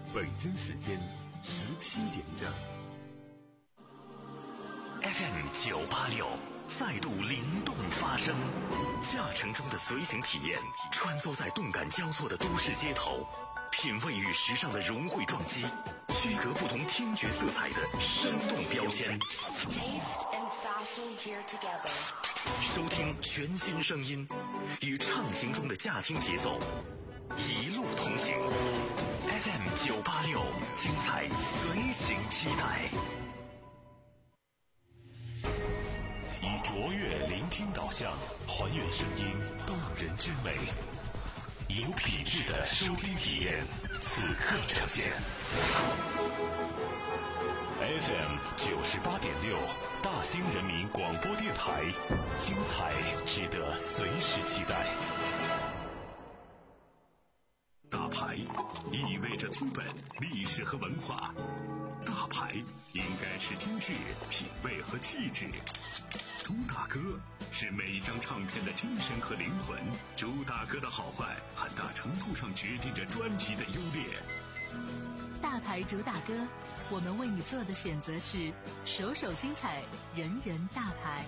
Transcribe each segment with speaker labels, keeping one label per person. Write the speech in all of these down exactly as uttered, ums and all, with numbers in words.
Speaker 1: 北京时间十七点整。
Speaker 2: F M 九八六再度灵动发声，驾乘中的随行体验，穿梭在动感交错的都市街头，品味与时尚的融汇撞击，区隔不同听觉色彩的生动标签。收听全新声音，与畅行中的驾听节奏，一路同行。F M 九八六，精彩随行期待。以卓越聆听导向，还原声音动人之美，有品质的收听体验，此刻呈现。F M 九十八点六，大兴人民广播电台，精彩值得随时期待。
Speaker 1: 大牌意味着资本、历史和文化，大牌应该是精致、品味和气质。朱大哥是每一张唱片的精神和灵魂，朱大哥的好坏很大程度上决定着专辑的优劣。
Speaker 3: 大牌主打歌，我们为你做的选择是首首精彩，人人大牌。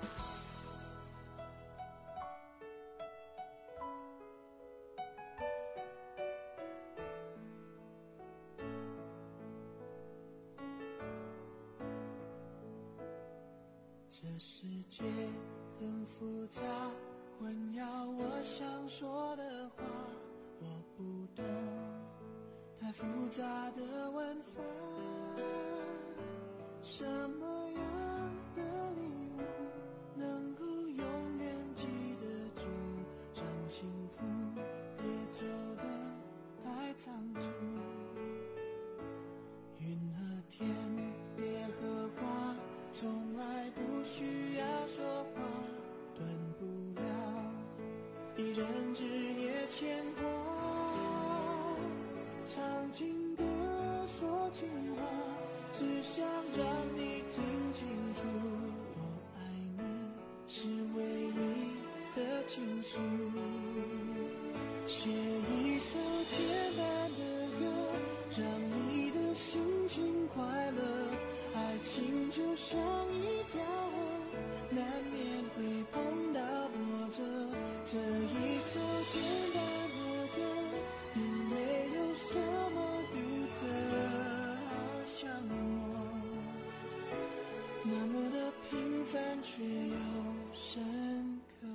Speaker 4: 这世界很复杂，混淆我想说的话，我不懂太复杂的文法，什么样的礼物能够永远记得住，让幸福也走得太仓促。云和天，别和花，从来不需要说话，断不了一人之夜牵挂，唱情歌说情话，只想让你听清楚，我爱你是唯一的倾诉。写一首简单的歌，让你的心情快乐，爱情就像一条河，难免会碰到波折。这一首简单的歌，并没有什么独特，好像我那么的平凡却又深刻。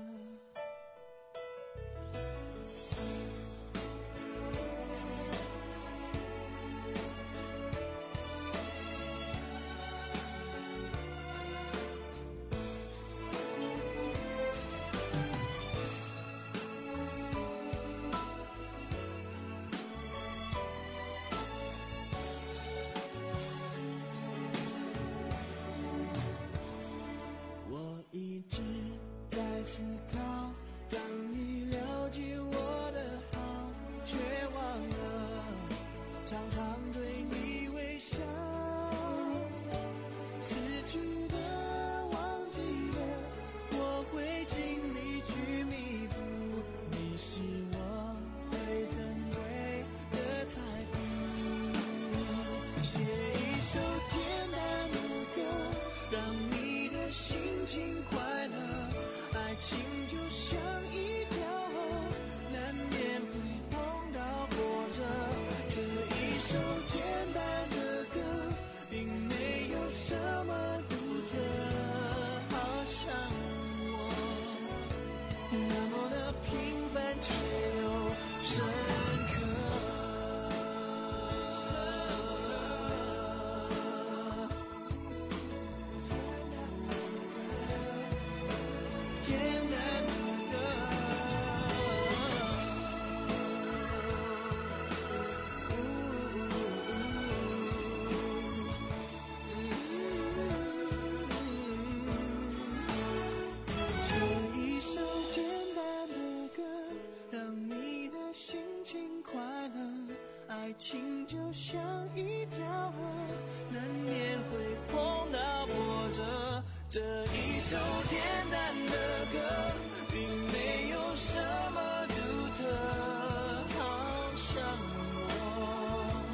Speaker 4: 爱情就像一条河，难免会碰到波折。这一首简单的歌，并没有什么独特，好像我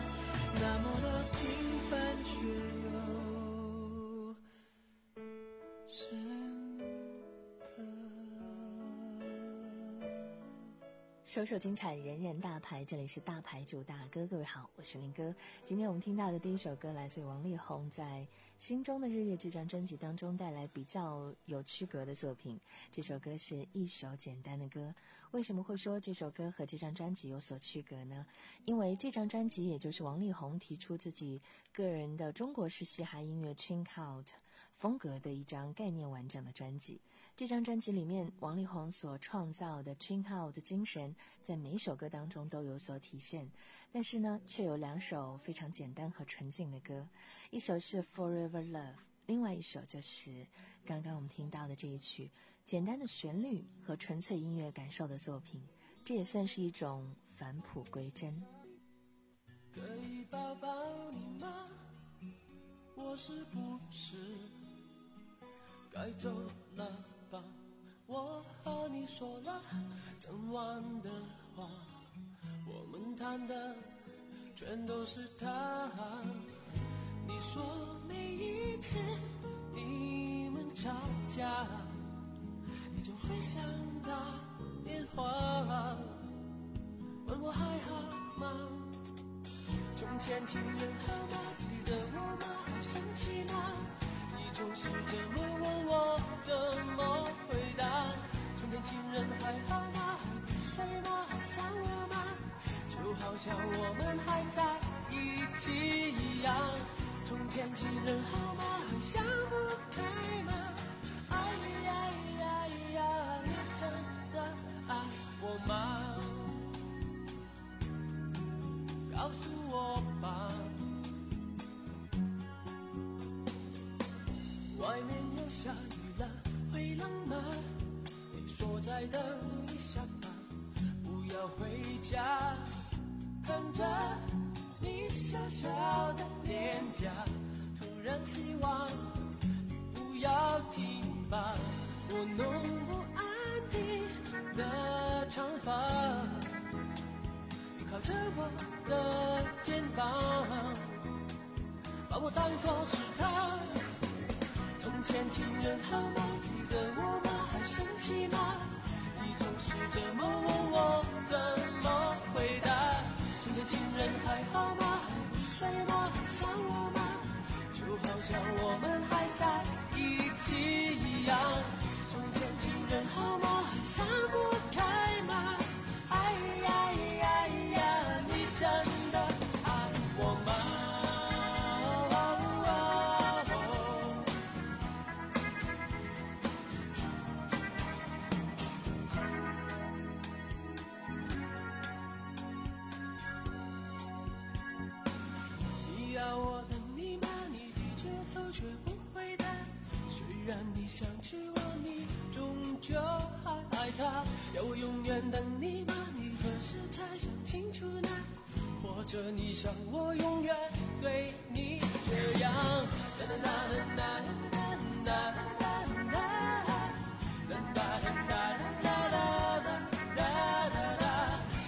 Speaker 3: 首首精彩，人人大牌，这里是大牌主大哥，各位好，我是林哥。今天我们听到的第一首歌来自于王力宏在《心中的日月》这张专辑当中带来比较有区隔的作品，这首歌是一首简单的歌。为什么会说这首歌和这张专辑有所区隔呢？因为这张专辑也就是王力宏提出自己个人的中国式嘻哈音乐 Chill Out 风格的一张概念完整的专辑。这张专辑里面王力宏所创造的 Chill Out 的精神在每一首歌当中都有所体现，但是呢却有两首非常简单和纯净的歌，一首是 Forever Love， 另外一首就是刚刚我们听到的这一曲，简单的旋律和纯粹音乐感受的作品，这也算是一种返璞归真。
Speaker 4: 可以抱抱你吗？我是不是该走了吧？我和你说了整晚的话，我们谈的全都是他。你说每一次你们吵架，你就会想打电话问我还好吗？从前情人好吗？记得我吗？生气吗？你总是这么问我，怎么回答？从前情人还好吗？还不睡吗？还想我吗？就好像我们还在一起一样。从前情人好吗？还想不开吗？哎呀呀呀，你真的爱我吗？告诉我吧，外面又下雨了，会冷吗？你说再等一下吧，不要回家，看着你小小的脸颊，突然希望雨不要停吧，我弄不安静的长发，靠着我的肩膀，把我当作是他。从前情人好吗？记得我吗？还生气吗？你总是这么问我，怎么回答？从前情人还好吗？还不睡吗？还想我吗？就好像我们还在一起一样。从前情人好吗？还想不开吗？哎呀呀呀，你真的爱我吗？你要我等你吗？你低着头却不回答。虽然你想起我，你终究还爱他。要我永远等你吗？你何时才想清楚呢？或者你想我永远对你这样？哒哒哒哒哒哒哒哒哒哒哒哒哒哒。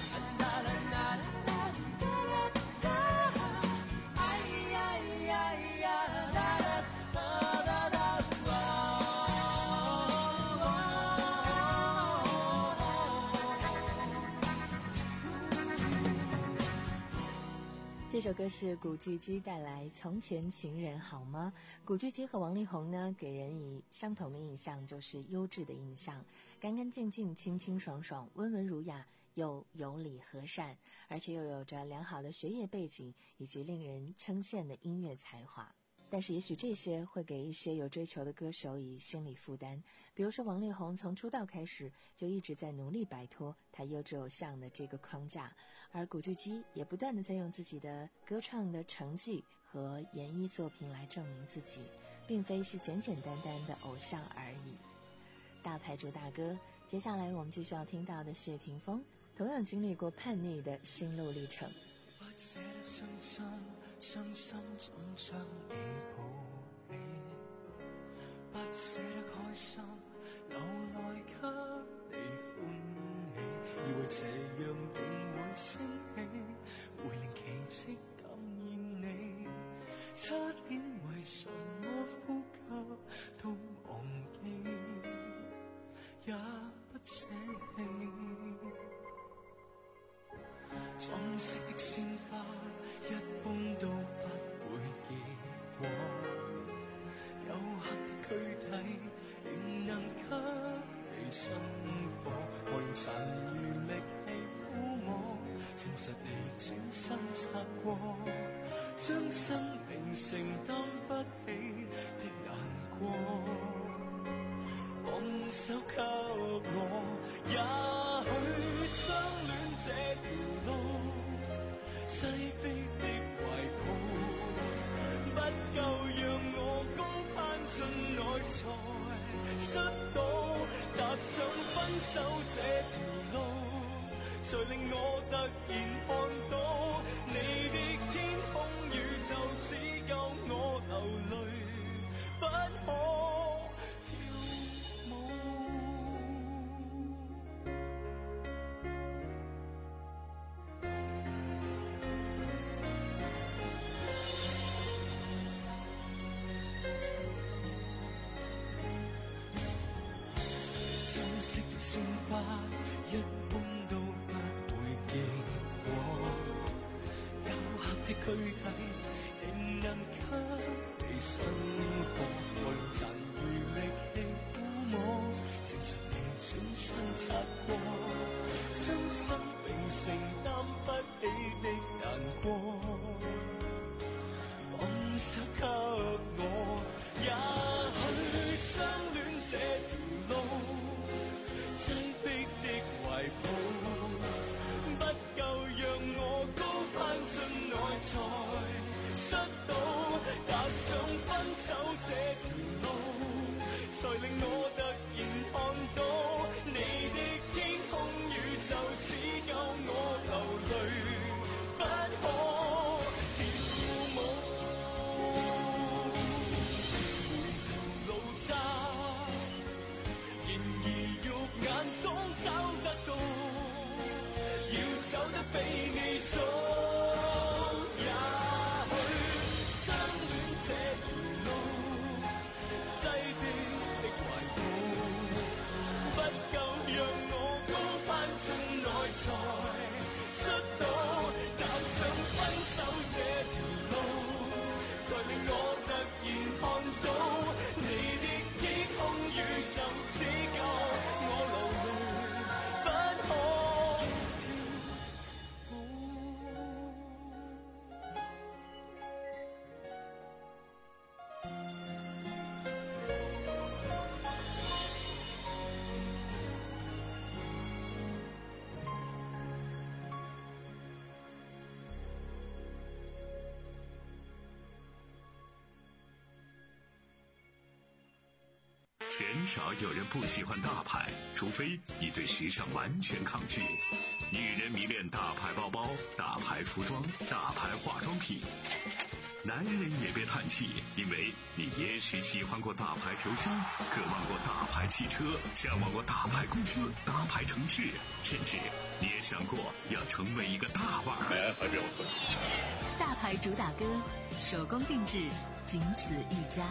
Speaker 3: 这首歌是古巨基带来《从前情人好吗》。古巨基和王力宏呢，给人以相同的印象，就是优质的印象，干干净净、清清爽爽、温文儒雅，又有礼和善，而且又有着良好的学业背景以及令人称羡的音乐才华。但是也许这些会给一些有追求的歌手以心理负担，比如说王力宏从出道开始就一直在努力摆脱他优质偶像的这个框架，而古巨基也不断的在用自己的歌唱的成绩和演艺作品来证明自己，并非是简简单单的偶像而已。大牌主大哥，接下来我们继续要听到的谢霆锋，同样经历过叛逆的心路历程。
Speaker 4: 不捨得傷心，傷心總將你抱起，不捨得開心，留來給你歡喜，以為這樣定會升起，會令奇蹟感染你，差點為什麼呼吸都忘記，也不捨棄。 裝飾的鮮花一般都不會結果，有黑的軀體仍能給你生火，我用殘餘力氣撫摸，誠實地轉身擦過，將生命承擔不起的難過，放手給我，也許相戀這條路，擠迫的懷抱，不夠讓我高攀進內才摔倒，踏上分手這條路，才令我突然看到，你的天空宇宙只夠我流淚，不可跳舞。裝飾的鮮花一般都不會結果，幽黑的軀體仍能給你生活，我用殘餘力氣撫摸，誠實地轉身擦過，將生命承擔不起的難過，放手給我，也許相戀這條路，擠迫的懷抱，不夠讓我高攀進內才摔倒，踏上分手這條路，才令我突然看到，你的天空宇宙只夠我流淚，不可跳舞。回頭路窄，然而肉眼中找得到，要走得比你早，也許相戀這條路，擠迫的懷抱，不夠讓我高攀進內才摔倒，踏上分手這條路，才令我突然看到，你的天空宇宙只夠我流淚，不可跳舞。
Speaker 1: 鲜少有人不喜欢大牌，除非你对时尚完全抗拒。女人迷恋大牌包包、大牌服装、大牌化妆品。男人也别叹气，因为你也许喜欢过大牌球星，渴望过大牌汽车，向往过大牌公司、大牌城市，甚至你也想过要成为一个大腕儿。
Speaker 3: 大牌主打歌，手工定制，仅此一家。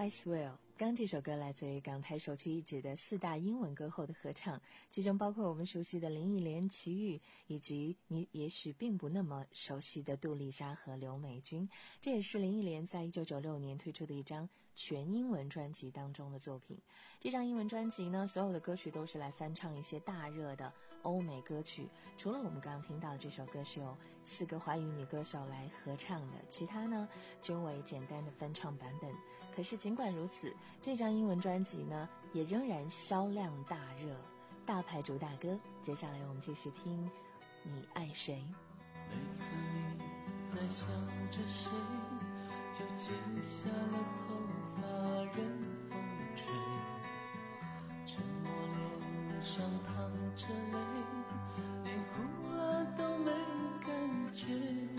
Speaker 3: I Swear。刚这首歌来自于港台首屈一指的四大英文歌后的合唱，其中包括我们熟悉的林忆莲、齐豫，以及你也许并不那么熟悉的杜丽莎和刘美君。这也是林忆莲在一九九六年推出的一张全英文专辑当中的作品。这张英文专辑呢，所有的歌曲都是来翻唱一些大热的欧美歌曲，除了我们刚刚听到的这首歌是由四个华语女歌手来合唱的，其他呢均为简单的翻唱版本。可是尽管如此，这张英文专辑呢也仍然销量大热，大牌主打歌。接下来我们继续听你爱谁。
Speaker 4: 每次你在想着谁，就剪下了头发任风吹，沉默脸上淌着泪，连哭了都没感觉。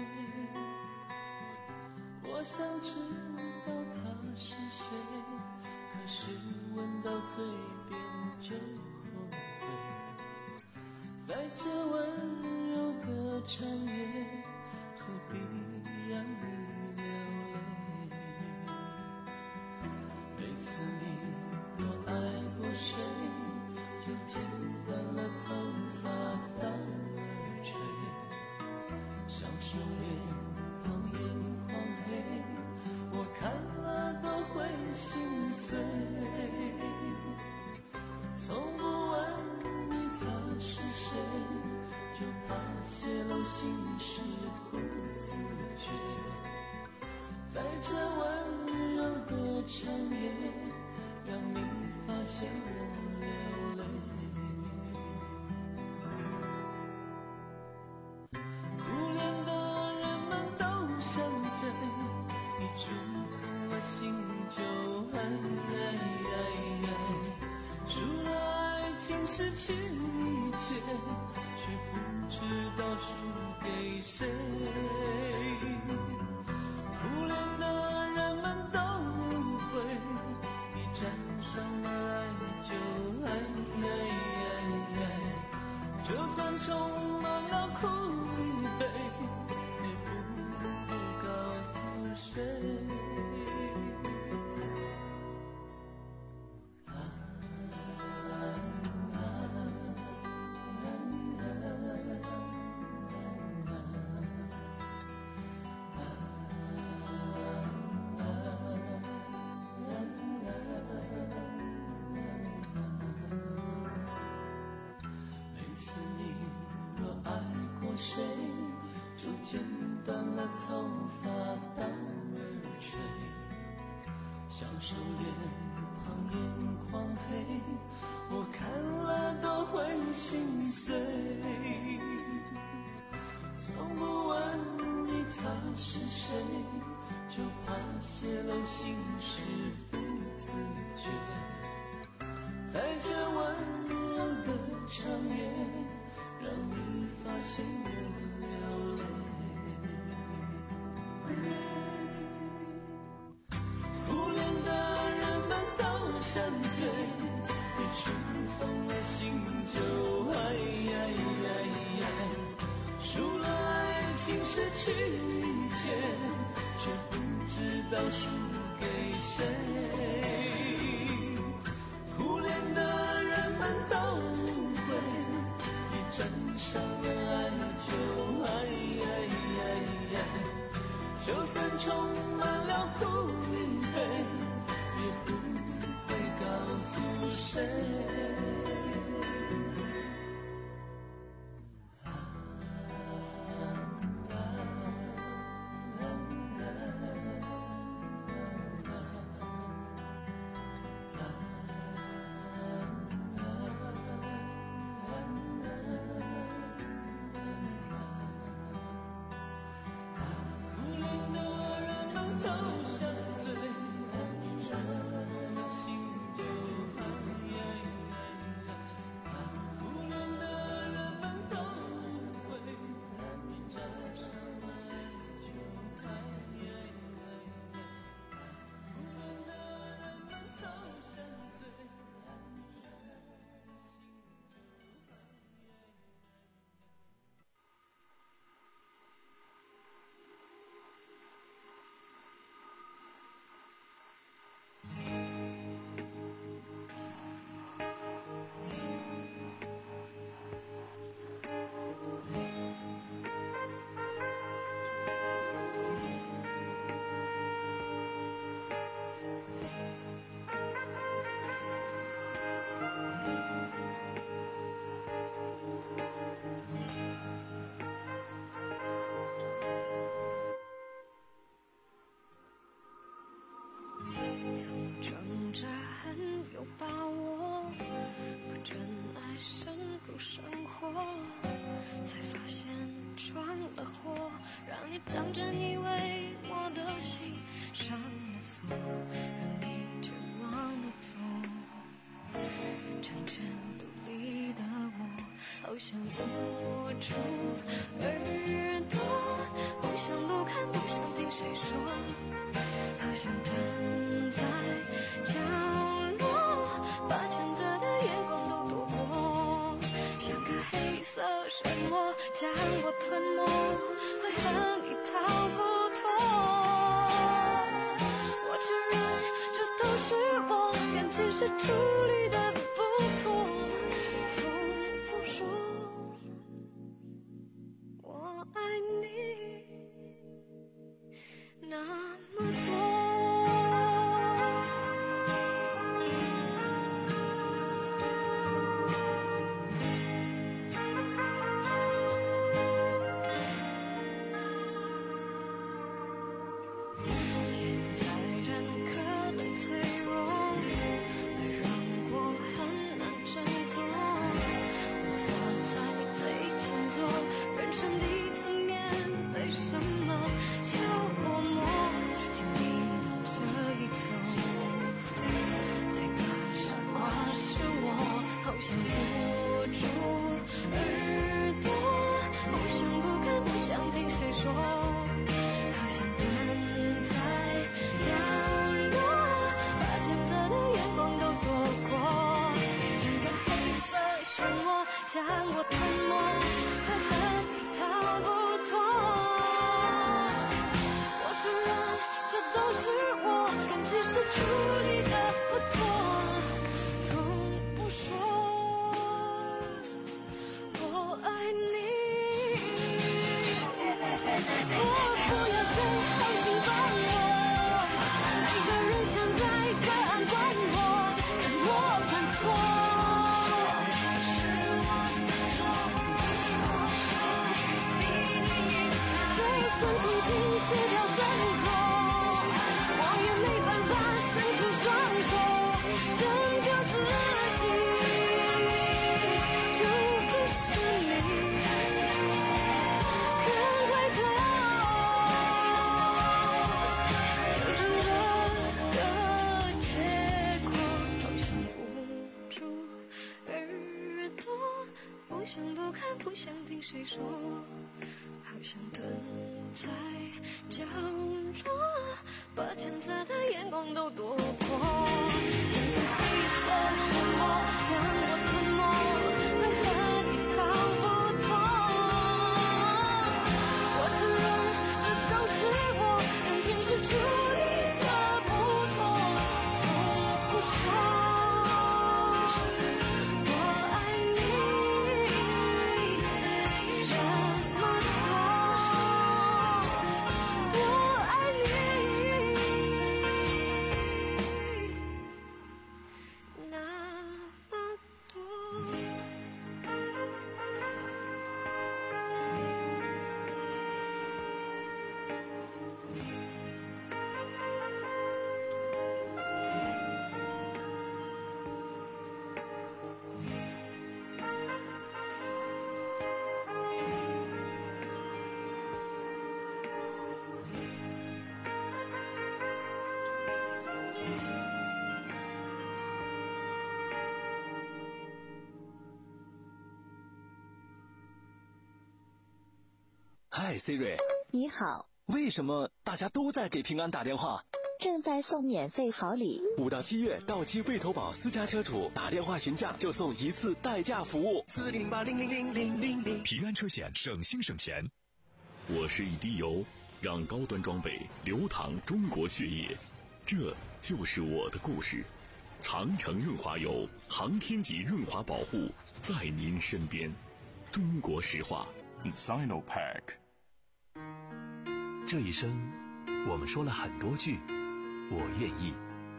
Speaker 4: 我想知道他是谁，可是闻到嘴边就后悔。在这温柔的长夜，何必让你流泪？每次你若爱过谁，就剪断了头发当耳垂，小手脸旁眼眶黑，我看了都会心碎。从不问你他是谁，就怕泄露心事不自觉。在这温柔的长夜，让你发现我流泪。苦恋的人们都想醉，你触碰了心就爱爱爱爱。输了爱情，失去一切，却不知道输给谁。苦恋的人们都误会，你沾上了爱就爱爱爱爱，就算充满了苦与悲，也不会告诉谁。谁就剪断了头发当耳垂，小手脸旁眼眶黑，我看了都会心碎。从不问你他是谁，就怕泄露心事不自觉。在这温柔的长夜，让你发现我流泪。苦恋的人们都想醉，你触碰了心就爱爱爱爱。输了爱情，失去一切，却不知道输给谁。苦恋的人们都误会，沾上了爱就爱爱爱爱，就算充满了苦与悲，也不会告诉谁。
Speaker 5: 你当真以为我的心上了锁，让你绝望的走。成全独立的我，好想捂住耳朵，不想不看，不想听谁说，好想蹲在角落，把谴责的眼光都躲过，像个黑色漩涡将我吞没，为何你逃不脱？我承认这都是我感情是处理的不妥，从不说我爱你那么多。将我吞没，为何你逃不脱？我承认这都是我感情是处理的不妥，从不说我爱你。我不要谁好心帮我，每个人想在隔岸观我，看我犯错。算同情协调生错，我也没办法伸出双手拯救自己，除非是你肯回头，有真正的结果。好想捂住耳朵，不想不看，不想听谁说，好想蹲在角落，把谴责的眼光都躲过，像个黑色漩涡将我吞没，为何你逃不脱？我承认这都是我感情是处理的不妥，从不说我爱你这么多。
Speaker 6: 嗨 Siri，
Speaker 7: 你好。
Speaker 6: 为什么大家都在给平安打电话？
Speaker 7: 正在送免费好礼。
Speaker 6: 五到七月，到期未投保私家车主打电话询价就送一次代驾服务。
Speaker 8: 四零八零零零零零零，
Speaker 1: 平安车险省心省钱。我是一滴油，让高端装备流淌中国血液，这就是我的故事。长城润滑油，航天级润滑保护，在您身边。中国石化 Sinopac。
Speaker 2: 这一生，我们说了很多句我愿意。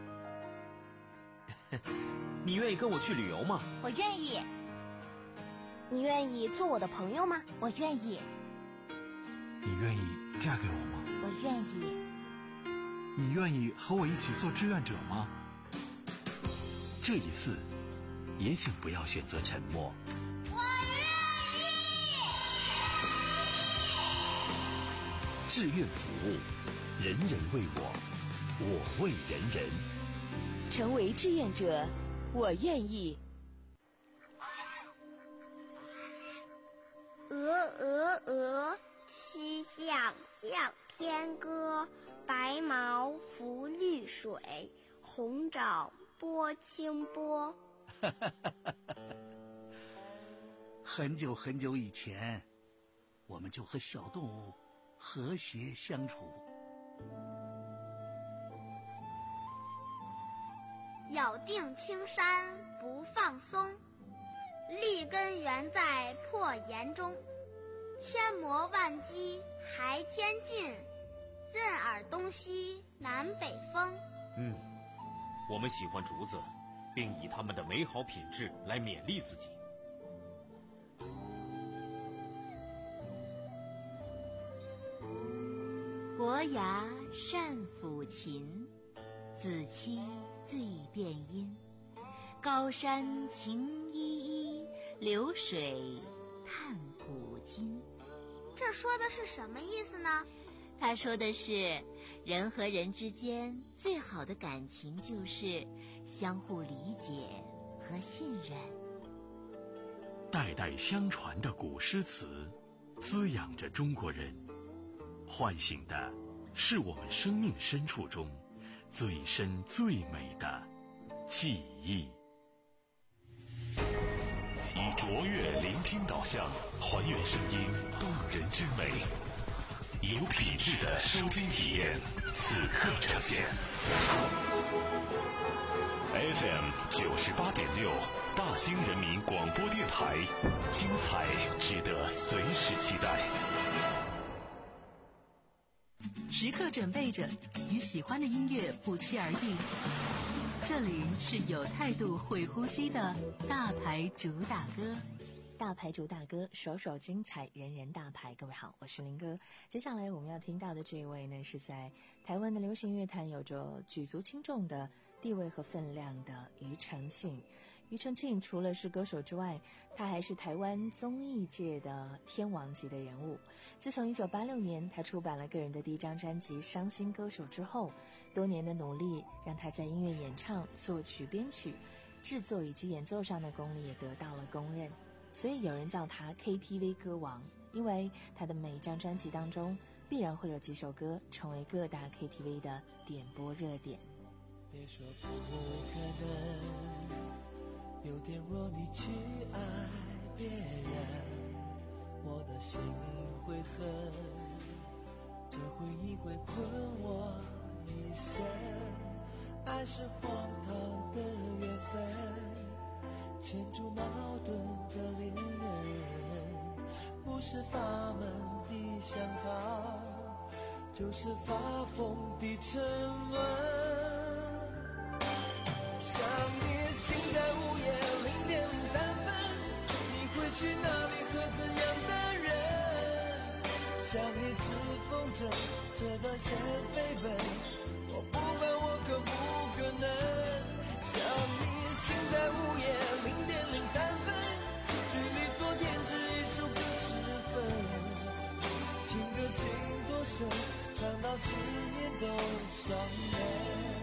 Speaker 9: 你愿意跟我去旅游吗？
Speaker 10: 我愿意。你愿意做我的朋友吗？我愿意。
Speaker 11: 你愿意嫁给我吗？
Speaker 10: 我愿意。
Speaker 11: 你愿意和我一起做志愿者吗？
Speaker 2: 这一次，也请不要选择沉默。 志愿服务，人人为我，我为人人。
Speaker 3: 成为志愿者，我愿意。
Speaker 12: 鹅鹅鹅，曲项向天歌。白毛浮绿水，红爪拨清波。
Speaker 13: 很久很久以前，我们就和小动物和谐相处。
Speaker 12: 咬定青山不放松，立根原在破岩中。千磨万击还天进，任尔东西南北风。
Speaker 9: 嗯，我们喜欢竹子，并以它们的美好品质来勉励自己。
Speaker 14: 伯牙善抚琴，子期最辨音。高山晴依依，流水探古今。
Speaker 12: 这说的是什么意思呢？
Speaker 14: 他说的是，人和人之间最好的感情就是相互理解和信任。
Speaker 2: 代代相传的古诗词，滋养着中国人，唤醒的是我们生命深处中最深最美的记忆。
Speaker 1: 以卓越聆听导向，还原声音动人之美，有品质的收听体验，此刻呈现。F M 九十八点六，大兴人民广播电台，精彩值得随时期待。
Speaker 15: 时刻准备着，与喜欢的音乐不期而遇。这里是有态度会呼吸的大牌主打歌。
Speaker 3: 大牌主打歌，首首精彩，人人大牌。各位好，我是林哥。接下来我们要听到的这一位呢，是在台湾的流行乐坛有着举足轻重的地位和分量的庾澄庆。庾澄庆除了是歌手之外，他还是台湾综艺界的天王级的人物。自从一九八六年他出版了个人的第一张专辑《伤心歌手》之后，多年的努力让他在音乐演唱、作曲、编曲、制作以及演奏上的功力也得到了公认。所以有人叫他 K T V 歌王，因为他的每一张专辑当中必然会有几首歌成为各大 K T V 的点播热点。
Speaker 4: 别说不可能，有天若你去爱别人，我的心会恨，这回忆会困我一生。爱是荒唐的缘分，牵出矛盾的恋人，不是法门的香草，就是发疯的沉沦。想你心在午夜零点零三分，你会去哪里和怎样的人？像一只风筝，这段线飞奔，我不管我可不可能。想你心在午夜零点零三分，距离昨天只一首歌时分，情歌情多深，唱到思念都伤人。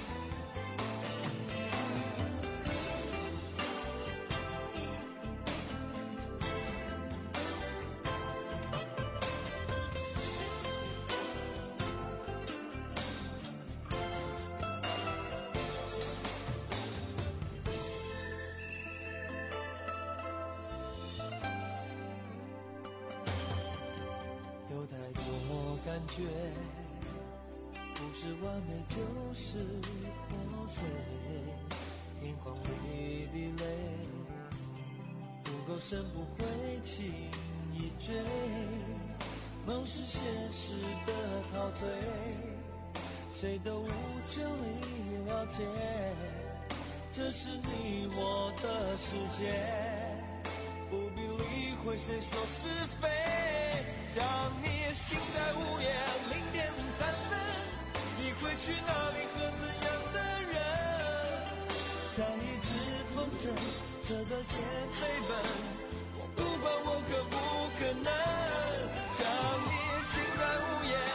Speaker 4: 有太多感觉，不是完美就是破碎，眼眶里的泪不够深不会轻易追，梦是现实的陶醉，谁都无权利了解，这是你我的世界，不必理会谁说是非。想你心在午夜零点零三分，你会去哪里和怎样的人？像一只风筝，这段线飞奔，我不管我可不可能。想你心在午夜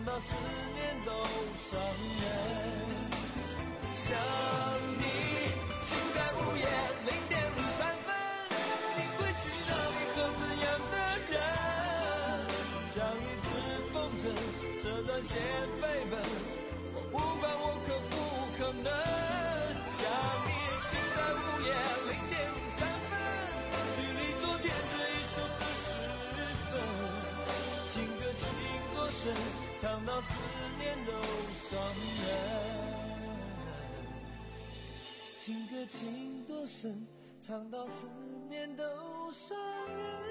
Speaker 4: 到思念都伤人。想你，心在午夜零点零三分，你会去哪里和怎样的人？像一只风筝，这段线飞奔，我不管我可不可能。想你，心在午夜零点零三分，距离昨天这一首歌十分。情歌情多深，唱到思念都伤人。情歌情多深，唱到思念都伤人。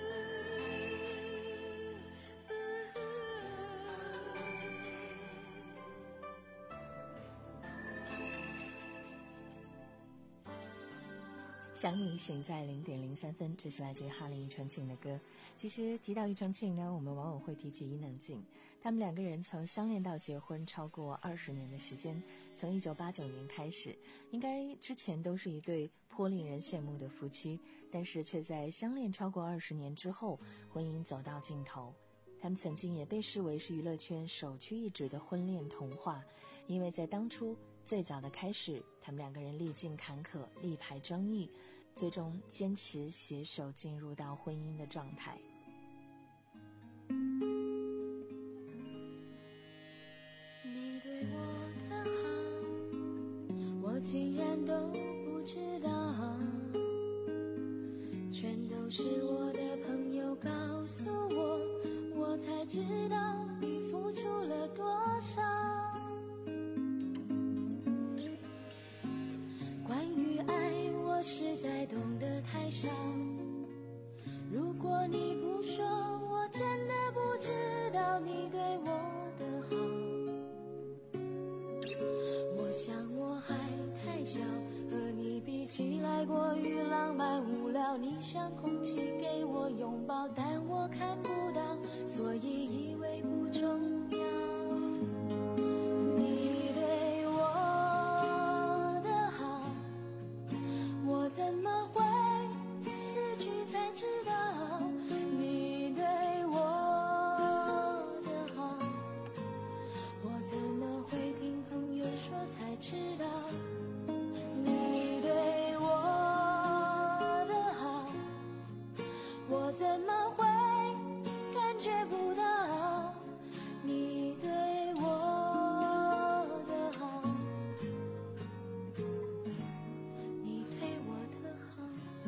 Speaker 3: 想你醒在零点零三分，这是来自哈林庾澄庆的歌。其实提到庾澄庆呢，我们往往会提起伊能静，他们两个人从相恋到结婚超过二十年的时间，从一九八九年开始，应该之前都是一对颇令人羡慕的夫妻，但是却在相恋超过二十年之后，婚姻走到尽头。他们曾经也被视为是娱乐圈首屈一指的婚恋童话，因为在当初最早的开始，他们两个人历尽坎坷，力排争议，最终坚持携手进入到婚姻的状态。
Speaker 5: 你对我的好，我竟然都不知道，全都是我的朋友告诉我，我才知道你付出了多少。关于爱，我实在懂得太少，如果你不说，我真的不知道你对我的好。我想我还太小，和你比起来过于浪漫无聊，你像空气给我拥抱，但我看不到，所以以为不重要。你对我的好，我怎么会失去才知道？你对我的好，我怎么会听朋友说才知道？你对我的好，我怎么会感觉不到？你对我的好，你对我的好。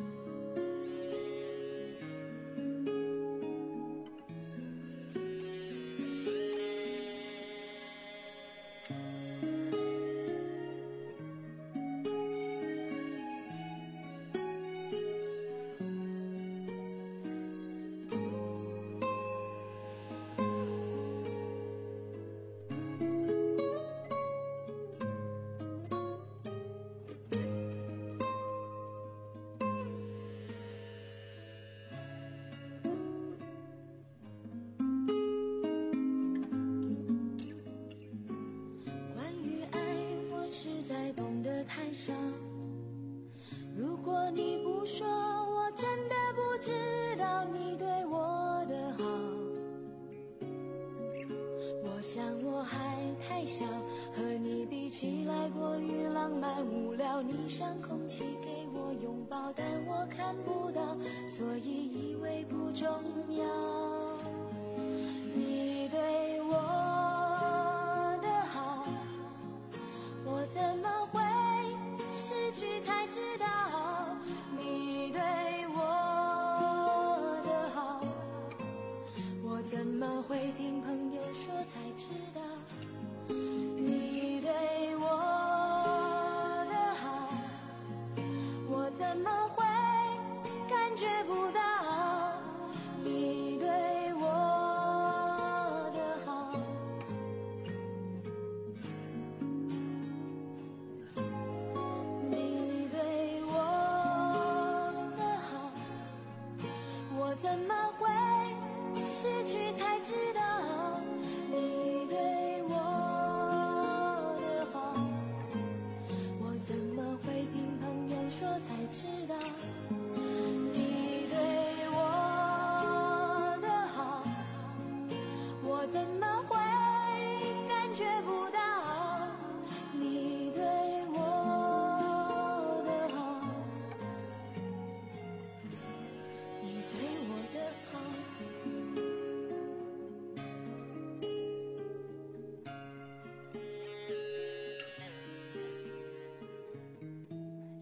Speaker 5: 太少，如果你不说，我真的不知道你对我的好。我想我还太小，和你比起来过于浪漫无聊，你像空气给我拥抱，但我看不到，所以以为不重要。你对我的好，我怎么会失去才知道？你对我的好，我怎么会听朋友说才知道？你对我的好，我怎么会感觉不到？你对我的好，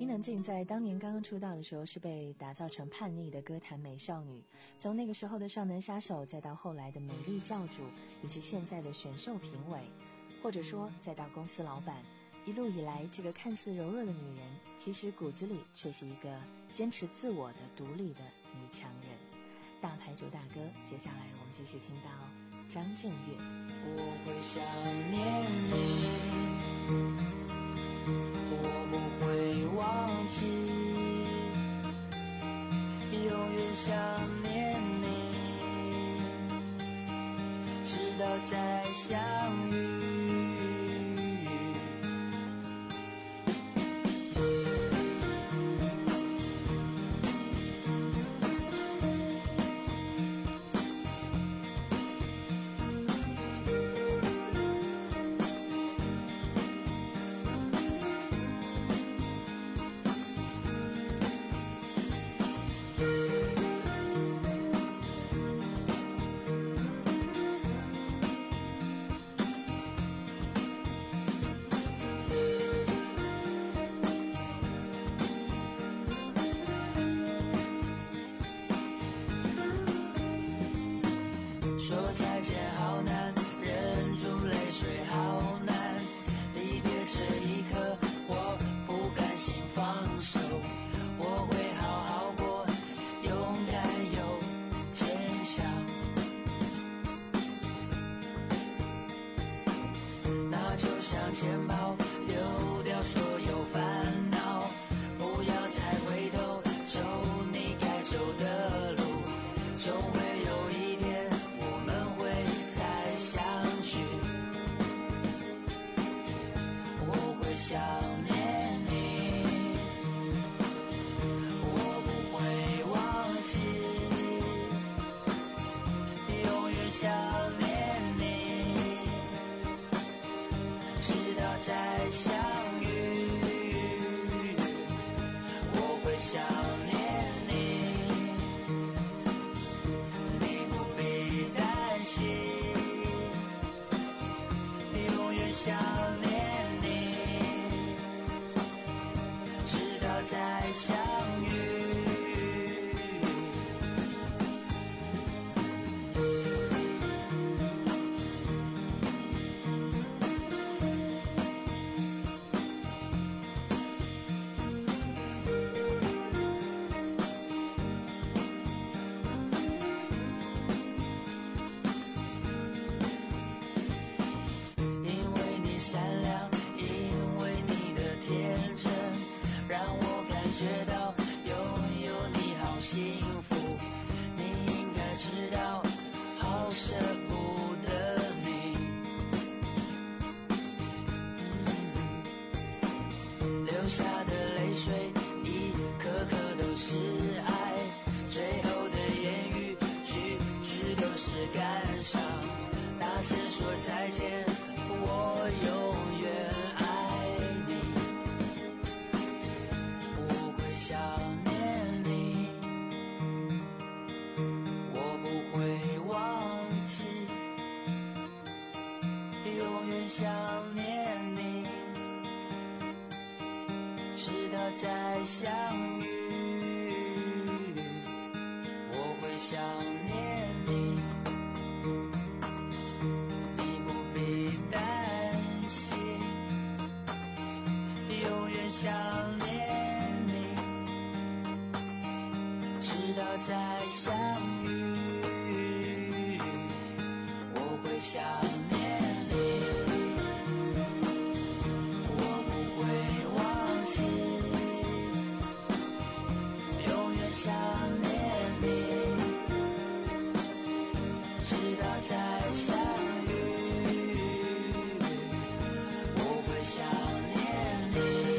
Speaker 3: 伊能静在当年刚刚出道的时候是被打造成叛逆的歌坛美少女，从那个时候的少能杀手，再到后来的美丽教主，以及现在的选秀评委，或者说再到公司老板，一路以来，这个看似柔弱的女人，其实骨子里却是一个坚持自我的独立的女强人。大牌主大哥，接下来我们继续听到张震岳。
Speaker 4: 我会想念你，我不会忘记，永远想念你，直到再相遇。说再见好难，忍住泪水好难，离别这一刻我不甘心放手，我会好好过，勇敢又坚强。那就向前跑，丢掉所有烦恼，不要再回头，走你该走的路，总会有一天再相聚。我会想念你，我不会忘记，永远想念你，直到再相遇。我会想念你，你不必担心，想念你，直到再相遇。善良，因为你的天真，让我感觉到拥有你好幸福。你应该知道，好舍不得你。嗯、流下的泪水，一颗颗都是爱，最后的言语，句句都是感伤。大声说再见。我永远爱你，我会想念你，我不会忘记，永远想念你，直到再相遇。我会想念你，想念你，直到再相遇。我会想念你，我不会忘记，永远想念你，直到再相遇。我会想念你，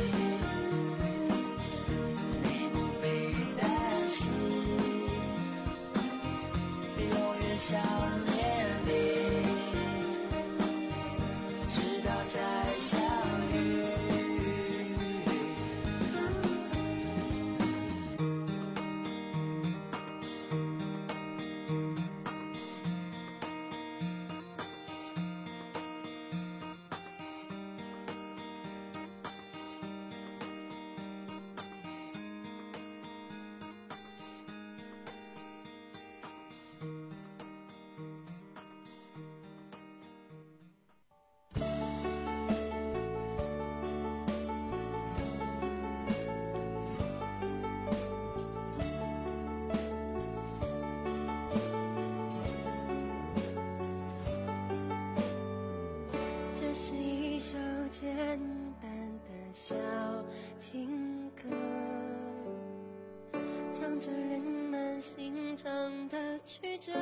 Speaker 4: 唱着人们心肠的曲折。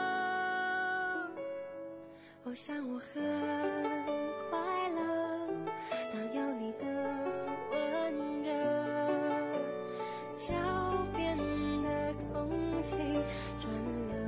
Speaker 4: 我想我很快乐，当有你的温热，脚边的空气转了。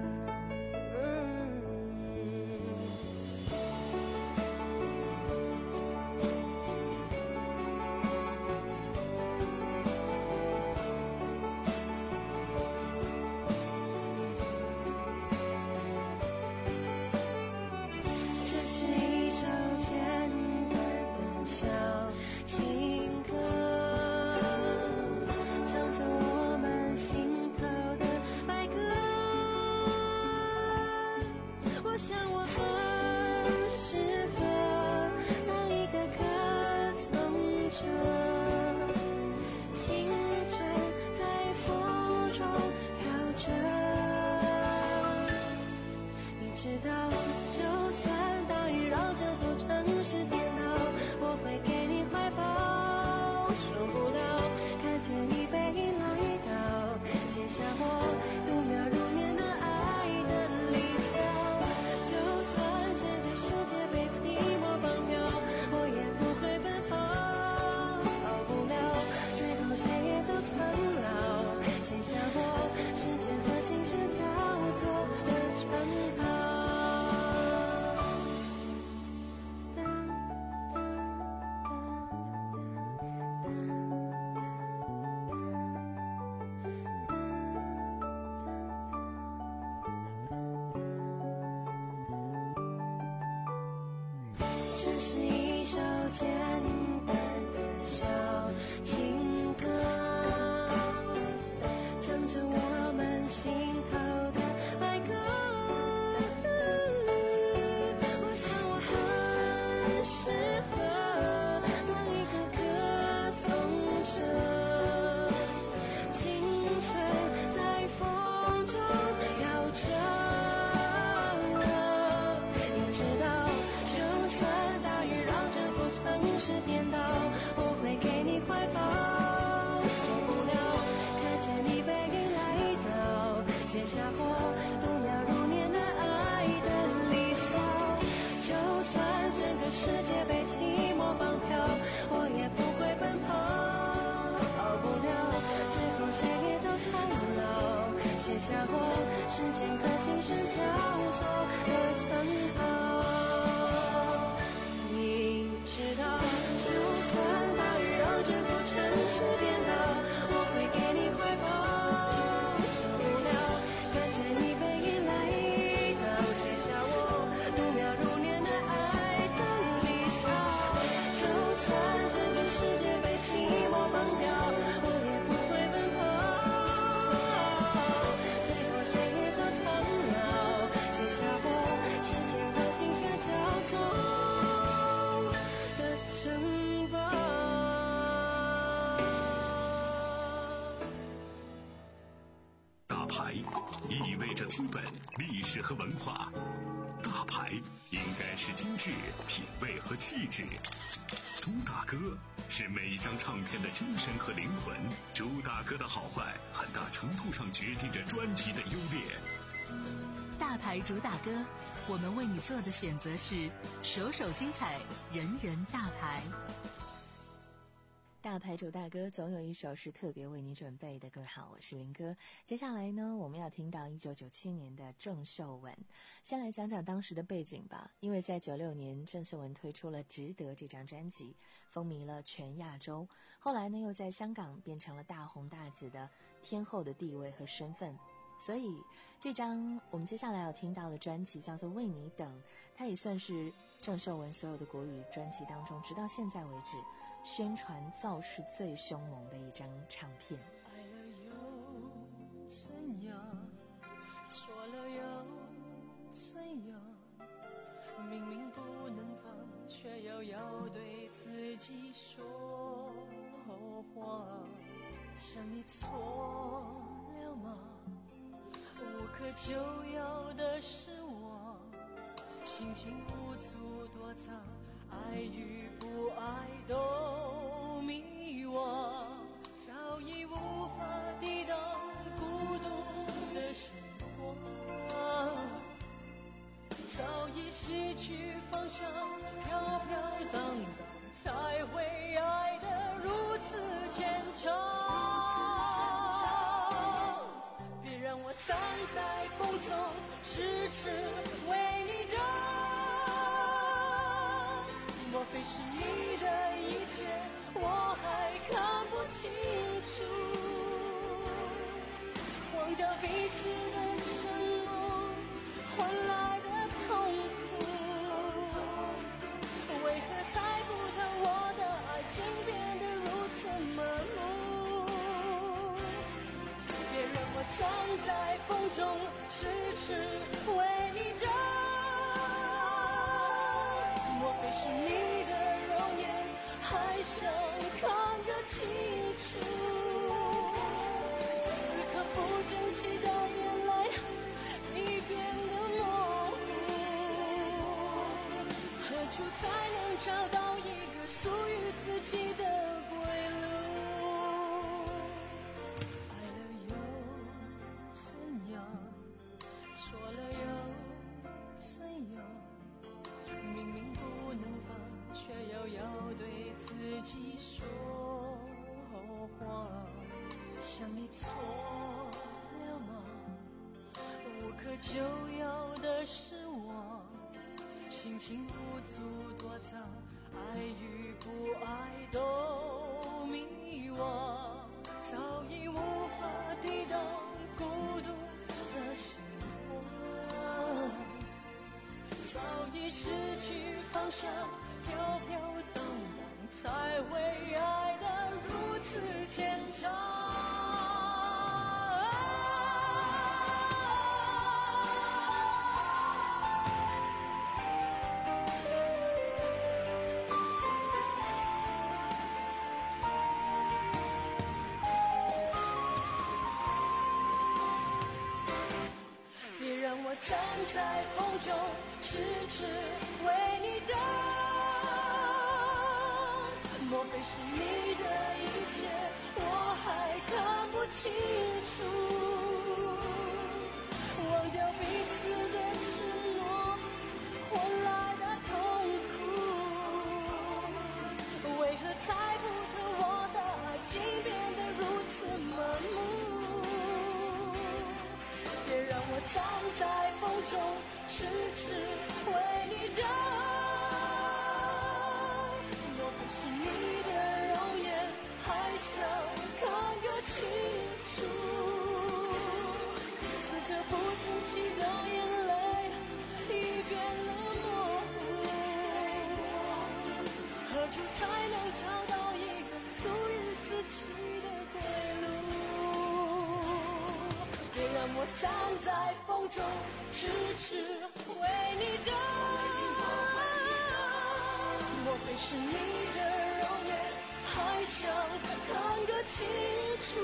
Speaker 4: 这是一首简单的小情歌，唱着我们心头的哀歌。我想我很适合当一个歌颂者，青春在风中摇着。你知道就算大雨让这座城市颠倒，我会给你怀抱，受不了看见你背影来到，写下我度秒如年的爱的离骚。就算整个世界被寂寞绑票，我也不会奔跑，跑不了最后谁也都苍老，写下我时间和青春交错的称号。知道就算大雨让这座城市颠倒，我会给你怀抱，受不了看见你背影来到，写下我度秒如年的爱的离骚。就算整个世界被寂寞绑票，我也不会奔跑，最后谁也都苍老，写下我时间和青春交错城堡。
Speaker 1: 大牌意味着资本、历史和文化，大牌应该是精致、品味和气质。朱大哥是每一张唱片的精神和灵魂，朱大哥的好坏很大程度上决定着专辑的优劣。
Speaker 15: 大牌主打歌，我们为你做的选择是首首精彩，人人大牌。
Speaker 3: 大牌主大歌总有一首是特别为你准备的。各位好，我是林哥。接下来呢，我们要听到一九九七年的郑秀文。先来讲讲当时的背景吧。因为在九六年，郑秀文推出了《值得》这张专辑，风靡了全亚洲。后来呢，又在香港变成了大红大紫的天后的地位和身份。所以这张我们接下来要听到的专辑叫做《为你等》，它也算是郑秀文所有的国语专辑当中直到现在为止宣传造势最凶猛的一张唱片。
Speaker 4: 爱了又怎样，错了又怎样，明明不能放，却又要对自己说谎。想你错了吗？无可救药的失望，心情无助躲藏，爱与不爱都迷惘，早已无法抵挡孤
Speaker 5: 上飘飘荡荡，才会爱得如此牵强。别让我站在风中痴痴为你等，莫非是你的一切我还看不清楚，忘掉彼此的承诺换来的痛苦，为何猜不透我的爱情变得如此麻木？别让我站在风中痴痴为你等，莫非是你的容颜还想看个清楚？此刻不争气的眼泪已变得模糊，何处才能找到一个属于自己的归路？爱了又怎样，错了又怎样，明明不能放，却又要对自己说谎。想你错了吗？无可救药的失望，心情无助躲藏，爱与不爱都迷惘，早已无法抵挡孤独的时光，早已失去方向，飘飘荡荡，才会爱得如此牵强。站在风中痴痴为你等，莫非是你的一切我还看不清楚，忘掉彼此的承诺换来的痛苦，为何猜不透我的爱情变得如此麻木？别让我站在风中痴痴为你等，莫非是你的容颜还想看个清楚？此刻不争气的眼泪已变得模糊，何处才能找到一个属于自己的归路？别让我站在风中痴痴为你等，莫非是你的容颜还想看个清楚？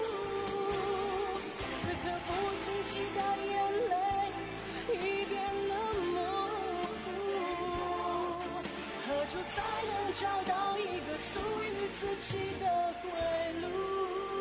Speaker 5: 此刻不争气的眼泪已变得模糊，何处才能找到一个属于自己的归路？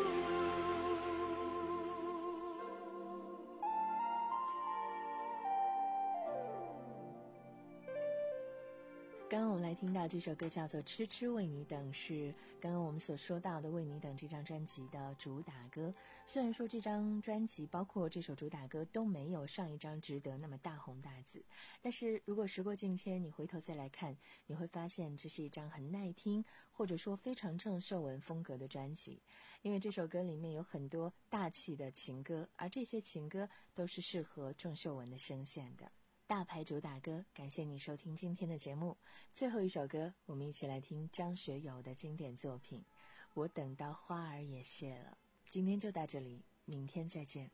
Speaker 3: 刚刚我们来听到这首歌叫做《痴痴为你等》，是刚刚我们所说到的《为你等》这张专辑的主打歌。虽然说这张专辑包括这首主打歌都没有上一张值得那么大红大紫，但是如果时过境迁，你回头再来看，你会发现这是一张很耐听，或者说非常郑秀文风格的专辑。因为这首歌里面有很多大气的情歌，而这些情歌都是适合郑秀文的声线的。大牌主打歌，感谢你收听今天的节目。最后一首歌，我们一起来听张学友的经典作品《我等到花儿也谢了》。今天就到这里，明天再见。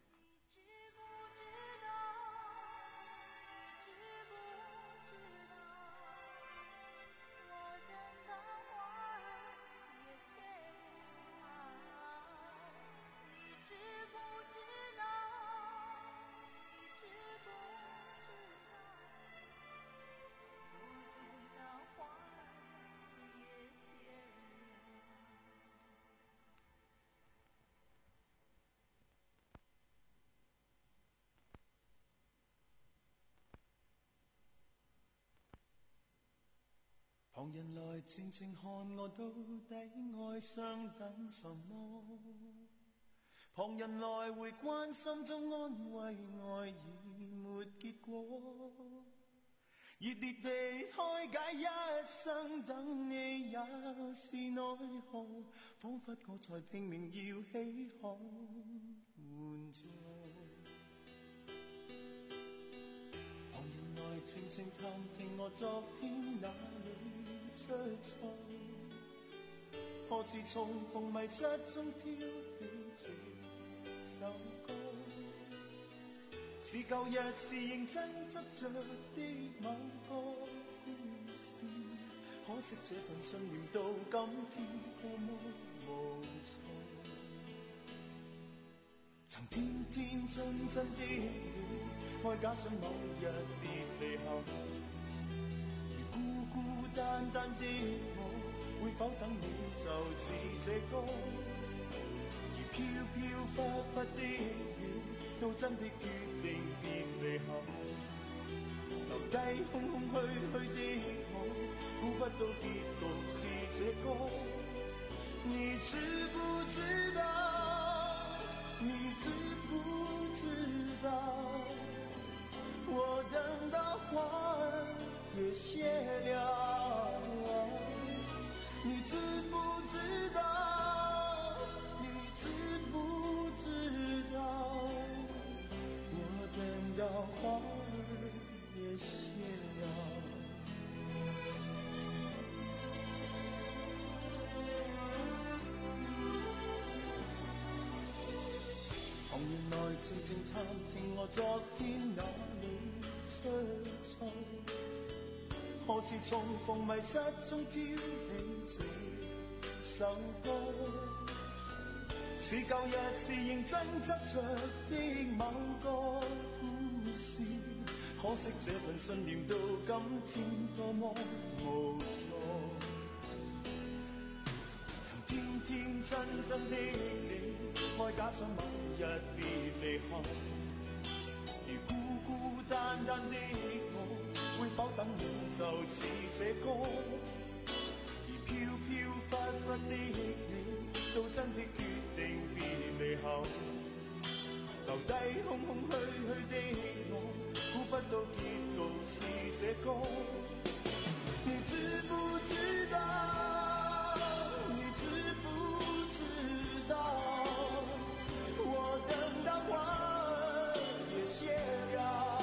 Speaker 4: 旁人来静静看我到底愛上等什麼，旁人來回關心中安慰愛已沒結果，熱烈地開解一生等你也是奈何，彷彿我在拼命要起可援助，旁人來靜靜探聽我昨天哪裏出錯，何時重逢迷失中飄起這首歌，是舊日是認真執着的某個故事，可惜這份信念到今天多麼無措，曾天天真真的你，愛假想某日別離後，如孤孤單單的我，會否等你就似這歌，而飄飄忽忽的你，到真的決定別離後，留低空空虛虛的我，估不到結局是這個，你知不知道，你知不知道，我等到花兒也謝了，你知不知道，你知不知道，我等到花兒也謝了。旁人來靜靜探聽我昨天哪裏出錯，何時重逢迷失中飄起這首歌，是舊日是認真執着的某個故事，可惜這份信念到今天多麼無助，曾天天真真的你，愛假想某日別離後，如孤孤單單的我，會否等你就似這歌，而飄飄忽忽的你，到真的決定別離後，留低空空虛虛的我，估不到結局是這歌，你知不知道，你知不知道，我等到花兒也謝了，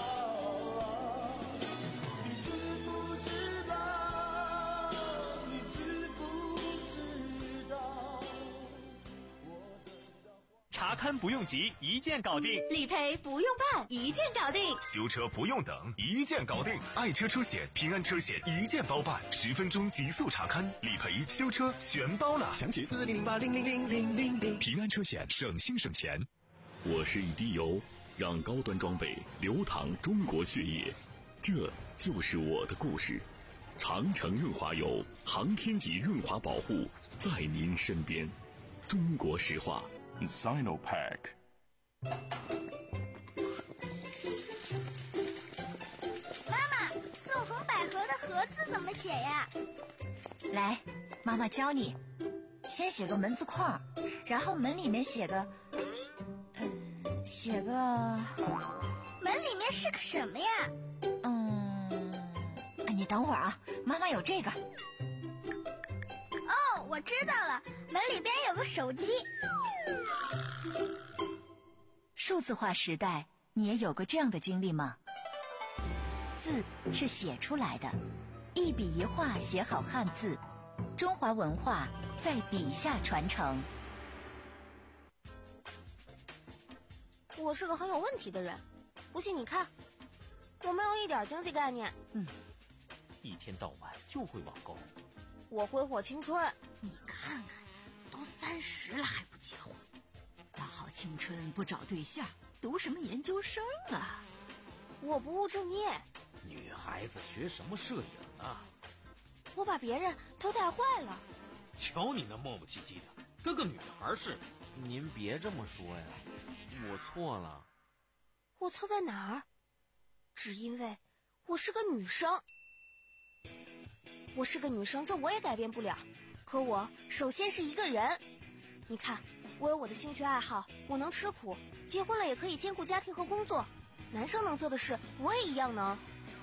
Speaker 4: 你知不知道，你知不知道，
Speaker 16: 查勘不用急，一键搞定；
Speaker 15: 理赔不用办，一键搞定；
Speaker 2: 修车不用等，一键搞定。爱车车险、平安车险一键包办，十分钟极速查勘、理赔、修车全包了。详情
Speaker 8: 四零零八零零零零零零。
Speaker 2: 平安车险，省心省钱。我是一滴油，让高端装备流淌中国血液，这就是我的故事。长城润滑油，航天级润滑保护，在您身边。中国石化 Sinopec。
Speaker 12: 妈妈，纵横捭阖的阖字怎么写呀？
Speaker 14: 来，妈妈教你。先写个门字框，然后门里面写个，嗯，写个。
Speaker 12: 门里面是个什么呀？
Speaker 14: 嗯，你等会儿啊，妈妈有这个。
Speaker 12: 哦，我知道了，门里边有个手机。
Speaker 14: 数字化时代，你也有过这样的经历吗？字是写出来的，一笔一画写好汉字，中华文化在笔下传承。
Speaker 10: 我是个很有问题的人，不信你看，我没有一点经济概念。
Speaker 9: 嗯，一天到晚就会网购。
Speaker 10: 我挥霍青春。
Speaker 17: 你看看，都三十了还不结婚，大好青春不找对象，读什么研究生啊？
Speaker 10: 我不务正业。
Speaker 9: 女孩子学什么摄影啊？
Speaker 10: 我把别人都带坏了。
Speaker 9: 瞧你那磨磨唧唧的，跟个女孩似的。
Speaker 18: 您别这么说呀，我错了。
Speaker 10: 我错在哪儿？只因为我是个女生。 我是个女生，这我也改变不了。可我首先是一个人。你看，我有我的兴趣爱好，我能吃苦，结婚了也可以兼顾家庭和工作。男生能做的事，我也一样能。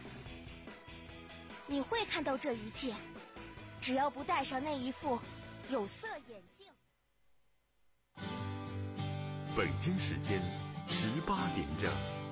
Speaker 10: 你会看到这一切，只要不戴上那一副有色眼镜。
Speaker 2: 北京时间十八点整。